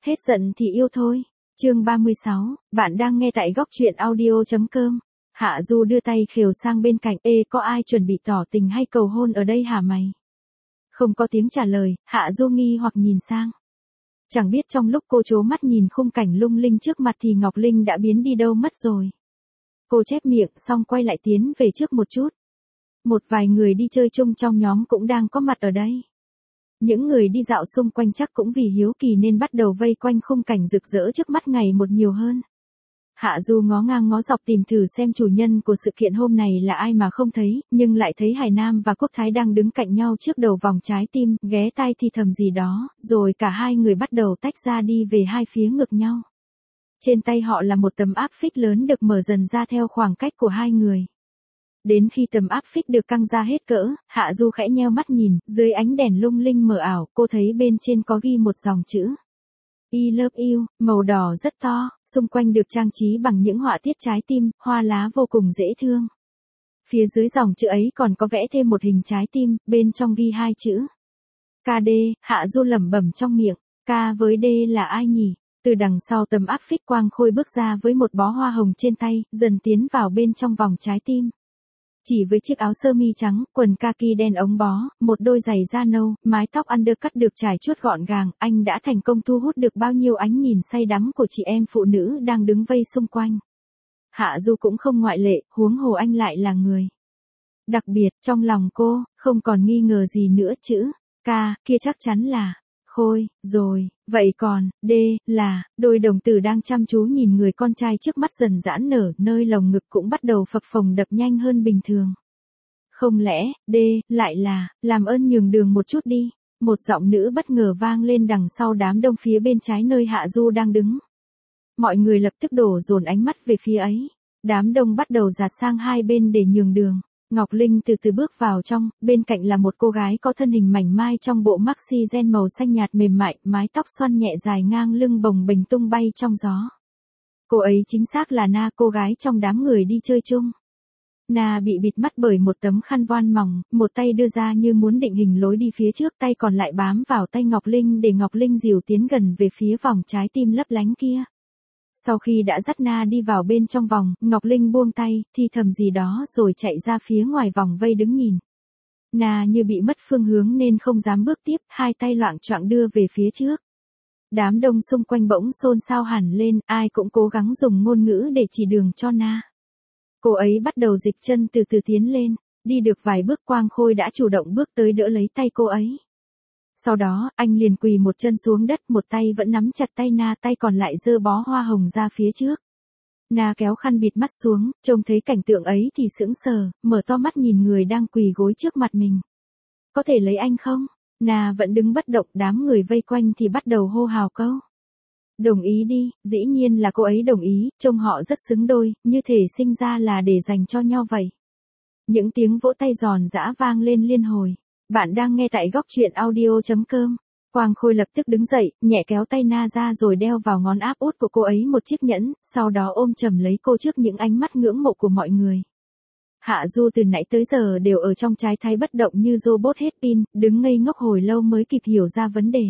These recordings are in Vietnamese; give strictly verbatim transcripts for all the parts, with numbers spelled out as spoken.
Hết giận thì yêu thôi. Chương ba mươi sáu, bạn đang nghe tại góc truyện audio chấm com. Hạ Du đưa tay khều sang bên cạnh, ê có ai chuẩn bị tỏ tình hay cầu hôn ở đây hả mày? Không có tiếng trả lời, Hạ Du nghi hoặc nhìn sang. Chẳng biết trong lúc cô trố mắt nhìn khung cảnh lung linh trước mặt thì Ngọc Linh đã biến đi đâu mất rồi. Cô chép miệng xong quay lại tiến về trước một chút. Một vài người đi chơi chung trong nhóm cũng đang có mặt ở đây. Những người đi dạo xung quanh chắc cũng vì hiếu kỳ nên bắt đầu vây quanh khung cảnh rực rỡ trước mắt ngày một nhiều hơn. Hạ Du ngó ngang ngó dọc tìm thử xem chủ nhân của sự kiện hôm này là ai mà không thấy, nhưng lại thấy Hải Nam và Quốc Thái đang đứng cạnh nhau trước đầu vòng trái tim, ghé tai thì thầm gì đó, rồi cả hai người bắt đầu tách ra đi về hai phía ngược nhau. Trên tay họ là một tấm áp phích lớn được mở dần ra theo khoảng cách của hai người. Đến khi tấm áp phích được căng ra hết cỡ, Hạ Du khẽ nheo mắt nhìn, dưới ánh đèn lung linh mờ ảo, cô thấy bên trên có ghi một dòng chữ. I love you, màu đỏ rất to, xung quanh được trang trí bằng những họa tiết trái tim, hoa lá vô cùng dễ thương. Phía dưới dòng chữ ấy còn có vẽ thêm một hình trái tim, bên trong ghi hai chữ. ca đê, Hạ Du lẩm bẩm trong miệng, K với D là ai nhỉ? Từ đằng sau tấm áp phích Quang Khôi bước ra với một bó hoa hồng trên tay, dần tiến vào bên trong vòng trái tim. Chỉ với chiếc áo sơ mi trắng, quần kaki đen ống bó, một đôi giày da nâu, mái tóc undercut được trải chuốt gọn gàng, anh đã thành công thu hút được bao nhiêu ánh nhìn say đắm của chị em phụ nữ đang đứng vây xung quanh. Hạ Du cũng không ngoại lệ, huống hồ anh lại là người đặc biệt. Trong lòng cô, không còn nghi ngờ gì nữa, chữ K kia chắc chắn là Khôi, rồi, vậy còn, D, là, đôi đồng tử đang chăm chú nhìn người con trai trước mắt dần giãn nở, nơi lồng ngực cũng bắt đầu phập phồng đập nhanh hơn bình thường. Không lẽ, D, lại là, làm ơn nhường đường một chút đi, một giọng nữ bất ngờ vang lên đằng sau đám đông phía bên trái nơi Hạ Du đang đứng. Mọi người lập tức đổ dồn ánh mắt về phía ấy, đám đông bắt đầu dạt sang hai bên để nhường đường. Ngọc Linh từ từ bước vào trong, bên cạnh là một cô gái có thân hình mảnh mai trong bộ maxi ren màu xanh nhạt mềm mại, mái tóc xoăn nhẹ dài ngang lưng bồng bềnh tung bay trong gió. Cô ấy chính xác là Na, cô gái trong đám người đi chơi chung. Na bị bịt mắt bởi một tấm khăn voan mỏng, một tay đưa ra như muốn định hình lối đi phía trước, tay còn lại bám vào tay Ngọc Linh để Ngọc Linh dìu tiến gần về phía vòng trái tim lấp lánh kia. Sau khi đã dắt Na đi vào bên trong vòng, Ngọc Linh buông tay, thì thầm gì đó rồi chạy ra phía ngoài vòng vây đứng nhìn. Na như bị mất phương hướng nên không dám bước tiếp, hai tay loạng choạng đưa về phía trước. Đám đông xung quanh bỗng xôn xao hẳn lên, ai cũng cố gắng dùng ngôn ngữ để chỉ đường cho Na. Cô ấy bắt đầu dịch chân từ từ tiến lên, đi được vài bước Quang Khôi đã chủ động bước tới đỡ lấy tay cô ấy. Sau đó, anh liền quỳ một chân xuống đất, một tay vẫn nắm chặt tay Na, tay còn lại giơ bó hoa hồng ra phía trước. Na kéo khăn bịt mắt xuống, trông thấy cảnh tượng ấy thì sững sờ, mở to mắt nhìn người đang quỳ gối trước mặt mình. Có thể lấy anh không? Na vẫn đứng bất động, đám người vây quanh thì bắt đầu hô hào câu. Đồng ý đi, dĩ nhiên là cô ấy đồng ý, trông họ rất xứng đôi, như thể sinh ra là để dành cho nhau vậy. Những tiếng vỗ tay giòn giã vang lên liên hồi. Bạn đang nghe tại góc truyện audio chấm com. Quang Khôi lập tức đứng dậy, nhẹ kéo tay Na ra rồi đeo vào ngón áp út của cô ấy một chiếc nhẫn, sau đó ôm chầm lấy cô trước những ánh mắt ngưỡng mộ của mọi người. Hạ Du từ nãy tới giờ đều ở trong trạng thái bất động như robot hết pin, đứng ngây ngốc hồi lâu mới kịp hiểu ra vấn đề.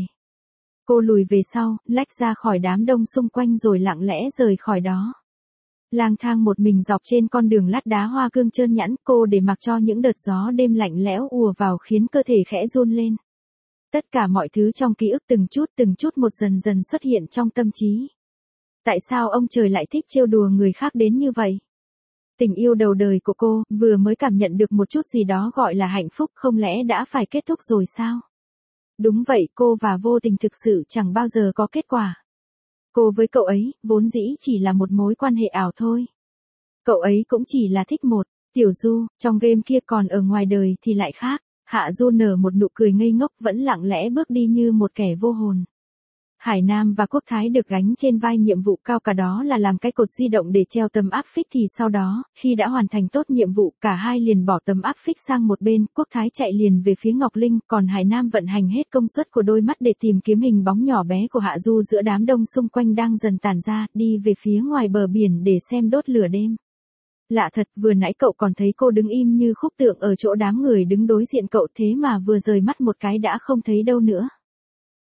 Cô lùi về sau, lách ra khỏi đám đông xung quanh rồi lặng lẽ rời khỏi đó. Lang thang một mình dọc trên con đường lát đá hoa cương trơn nhẵn, cô để mặc cho những đợt gió đêm lạnh lẽo ùa vào khiến cơ thể khẽ run lên. Tất cả mọi thứ trong ký ức từng chút từng chút một dần dần xuất hiện trong tâm trí. Tại sao ông trời lại thích trêu đùa người khác đến như vậy? Tình yêu đầu đời của cô, vừa mới cảm nhận được một chút gì đó gọi là hạnh phúc, không lẽ đã phải kết thúc rồi sao? Đúng vậy, cô và vô tình thực sự chẳng bao giờ có kết quả. Cô với cậu ấy, vốn dĩ chỉ là một mối quan hệ ảo thôi. Cậu ấy cũng chỉ là thích một Tiểu Du, trong game kia, còn ở ngoài đời thì lại khác. Hạ Du nở một nụ cười ngây ngốc, vẫn lặng lẽ bước đi như một kẻ vô hồn. Hải Nam và Quốc Thái được gánh trên vai nhiệm vụ cao cả đó là làm cái cột di động để treo tấm áp phích, thì sau đó, khi đã hoàn thành tốt nhiệm vụ, cả hai liền bỏ tấm áp phích sang một bên, Quốc Thái chạy liền về phía Ngọc Linh, còn Hải Nam vận hành hết công suất của đôi mắt để tìm kiếm hình bóng nhỏ bé của Hạ Du giữa đám đông xung quanh đang dần tản ra, đi về phía ngoài bờ biển để xem đốt lửa đêm. Lạ thật, vừa nãy cậu còn thấy cô đứng im như khúc tượng ở chỗ đám người đứng đối diện cậu, thế mà vừa rời mắt một cái đã không thấy đâu nữa.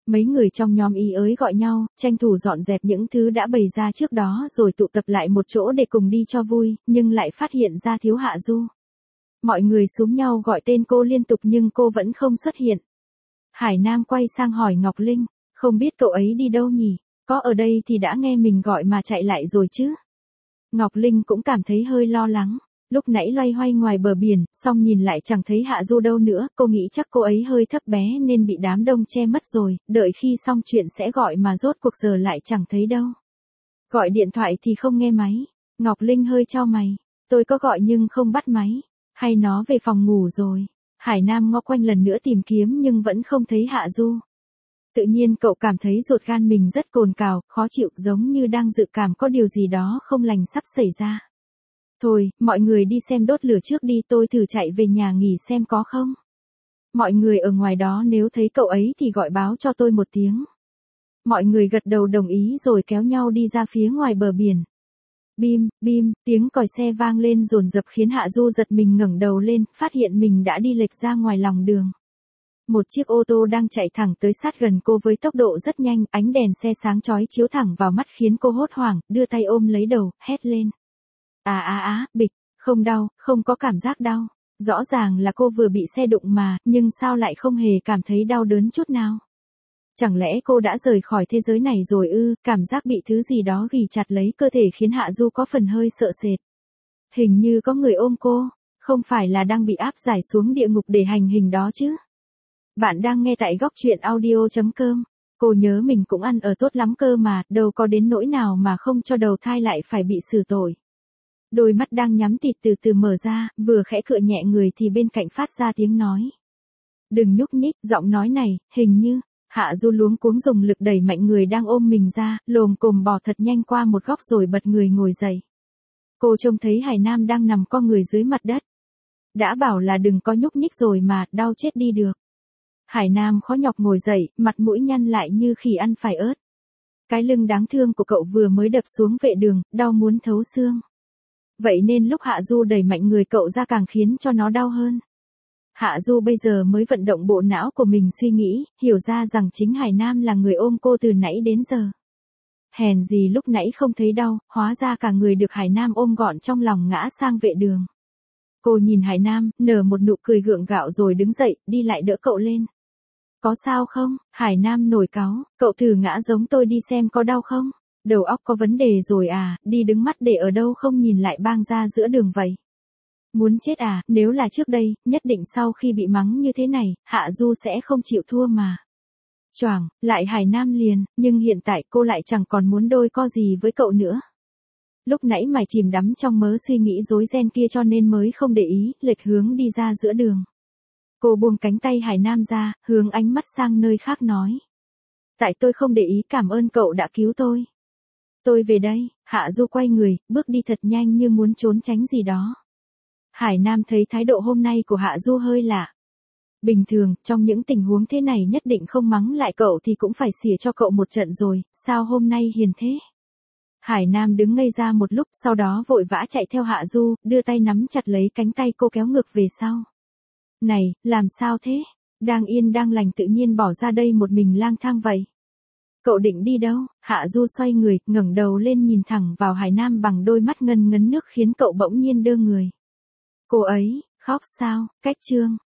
Mấy người trong nhóm ý ới gọi nhau, tranh thủ dọn dẹp những thứ đã bày ra trước đó rồi tụ tập lại một chỗ để cùng đi cho vui, nhưng lại phát hiện ra thiếu Hạ Du. Mọi người xúm nhau gọi tên cô liên tục nhưng cô vẫn không xuất hiện. Hải Nam quay sang hỏi Ngọc Linh, không biết cậu ấy đi đâu nhỉ, có ở đây thì đã nghe mình gọi mà chạy lại rồi chứ. Ngọc Linh cũng cảm thấy hơi lo lắng. Lúc nãy loay hoay ngoài bờ biển, xong nhìn lại chẳng thấy Hạ Du đâu nữa, cô nghĩ chắc cô ấy hơi thấp bé nên bị đám đông che mất rồi, đợi khi xong chuyện sẽ gọi mà rốt cuộc giờ lại chẳng thấy đâu. Gọi điện thoại thì không nghe máy. Ngọc Linh hơi chau mày, tôi có gọi nhưng không bắt máy, hay nó về phòng ngủ rồi. Hải Nam ngó quanh lần nữa tìm kiếm nhưng vẫn không thấy Hạ Du. Tự nhiên cậu cảm thấy ruột gan mình rất cồn cào, khó chịu, giống như đang dự cảm có điều gì đó không lành sắp xảy ra. Thôi, mọi người đi xem đốt lửa trước đi, tôi thử chạy về nhà nghỉ xem có không. Mọi người ở ngoài đó nếu thấy cậu ấy thì gọi báo cho tôi một tiếng. Mọi người gật đầu đồng ý rồi kéo nhau đi ra phía ngoài bờ biển. Bim, bim, tiếng còi xe vang lên dồn dập khiến Hạ Du giật mình ngẩng đầu lên, phát hiện mình đã đi lệch ra ngoài lòng đường. Một chiếc ô tô đang chạy thẳng tới sát gần cô với tốc độ rất nhanh, ánh đèn xe sáng chói chiếu thẳng vào mắt khiến cô hốt hoảng, đưa tay ôm lấy đầu, hét lên. À à á, bịch, không đau, không có cảm giác đau. Rõ ràng là cô vừa bị xe đụng mà, nhưng sao lại không hề cảm thấy đau đớn chút nào? Chẳng lẽ cô đã rời khỏi thế giới này rồi ư? Cảm giác bị thứ gì đó ghì chặt lấy cơ thể khiến Hạ Du có phần hơi sợ sệt. Hình như có người ôm cô, không phải là đang bị áp giải xuống địa ngục để hành hình đó chứ? Bạn đang nghe tại góc truyện audio chấm com. Cô nhớ mình cũng ăn ở tốt lắm cơ mà, đâu có đến nỗi nào mà không cho đầu thai lại phải bị xử tội. Đôi mắt đang nhắm tịt từ từ mở ra, vừa khẽ cựa nhẹ người thì bên cạnh phát ra tiếng nói. Đừng nhúc nhích, giọng nói này, hình như, Hạ Du luống cuống dùng lực đẩy mạnh người đang ôm mình ra, lồm cồm bò thật nhanh qua một góc rồi bật người ngồi dậy. Cô trông thấy Hải Nam đang nằm co người dưới mặt đất. Đã bảo là đừng có nhúc nhích rồi mà, đau chết đi được. Hải Nam khó nhọc ngồi dậy, mặt mũi nhăn lại như khỉ ăn phải ớt. Cái lưng đáng thương của cậu vừa mới đập xuống vệ đường, đau muốn thấu xương. Vậy nên lúc Hạ Du đẩy mạnh người cậu ra càng khiến cho nó đau hơn. Hạ Du bây giờ mới vận động bộ não của mình suy nghĩ, hiểu ra rằng chính Hải Nam là người ôm cô từ nãy đến giờ. Hèn gì lúc nãy không thấy đau, hóa ra cả người được Hải Nam ôm gọn trong lòng ngã sang vệ đường. Cô nhìn Hải Nam, nở một nụ cười gượng gạo rồi đứng dậy, đi lại đỡ cậu lên. Có sao không? Hải Nam nổi cáu, cậu thử ngã giống tôi đi xem có đau không? Đầu óc có vấn đề rồi à, đi đứng mắt để ở đâu không nhìn lại bang ra giữa đường vậy. Muốn chết à, nếu là trước đây, nhất định sau khi bị mắng như thế này, Hạ Du sẽ không chịu thua mà. Choảng, lại Hải Nam liền, nhưng hiện tại cô lại chẳng còn muốn đôi co gì với cậu nữa. Lúc nãy mải chìm đắm trong mớ suy nghĩ rối ren kia cho nên mới không để ý, lệch hướng đi ra giữa đường. Cô buông cánh tay Hải Nam ra, hướng ánh mắt sang nơi khác nói. Tại tôi không để ý, cảm ơn cậu đã cứu tôi. Tôi về đây. Hạ Du quay người, bước đi thật nhanh như muốn trốn tránh gì đó. Hải Nam thấy thái độ hôm nay của Hạ Du hơi lạ. Bình thường, trong những tình huống thế này nhất định không mắng lại cậu thì cũng phải xỉa cho cậu một trận rồi, sao hôm nay hiền thế? Hải Nam đứng ngây ra một lúc, sau đó vội vã chạy theo Hạ Du, đưa tay nắm chặt lấy cánh tay cô kéo ngược về sau. Này, làm sao thế? Đang yên đang lành tự nhiên bỏ ra đây một mình lang thang vậy. Cậu định đi đâu? Hạ Du xoay người, ngẩng đầu lên nhìn thẳng vào Hải Nam bằng đôi mắt ngân ngấn nước khiến cậu bỗng nhiên đơ người. Cô ấy, khóc sao? Cách chương.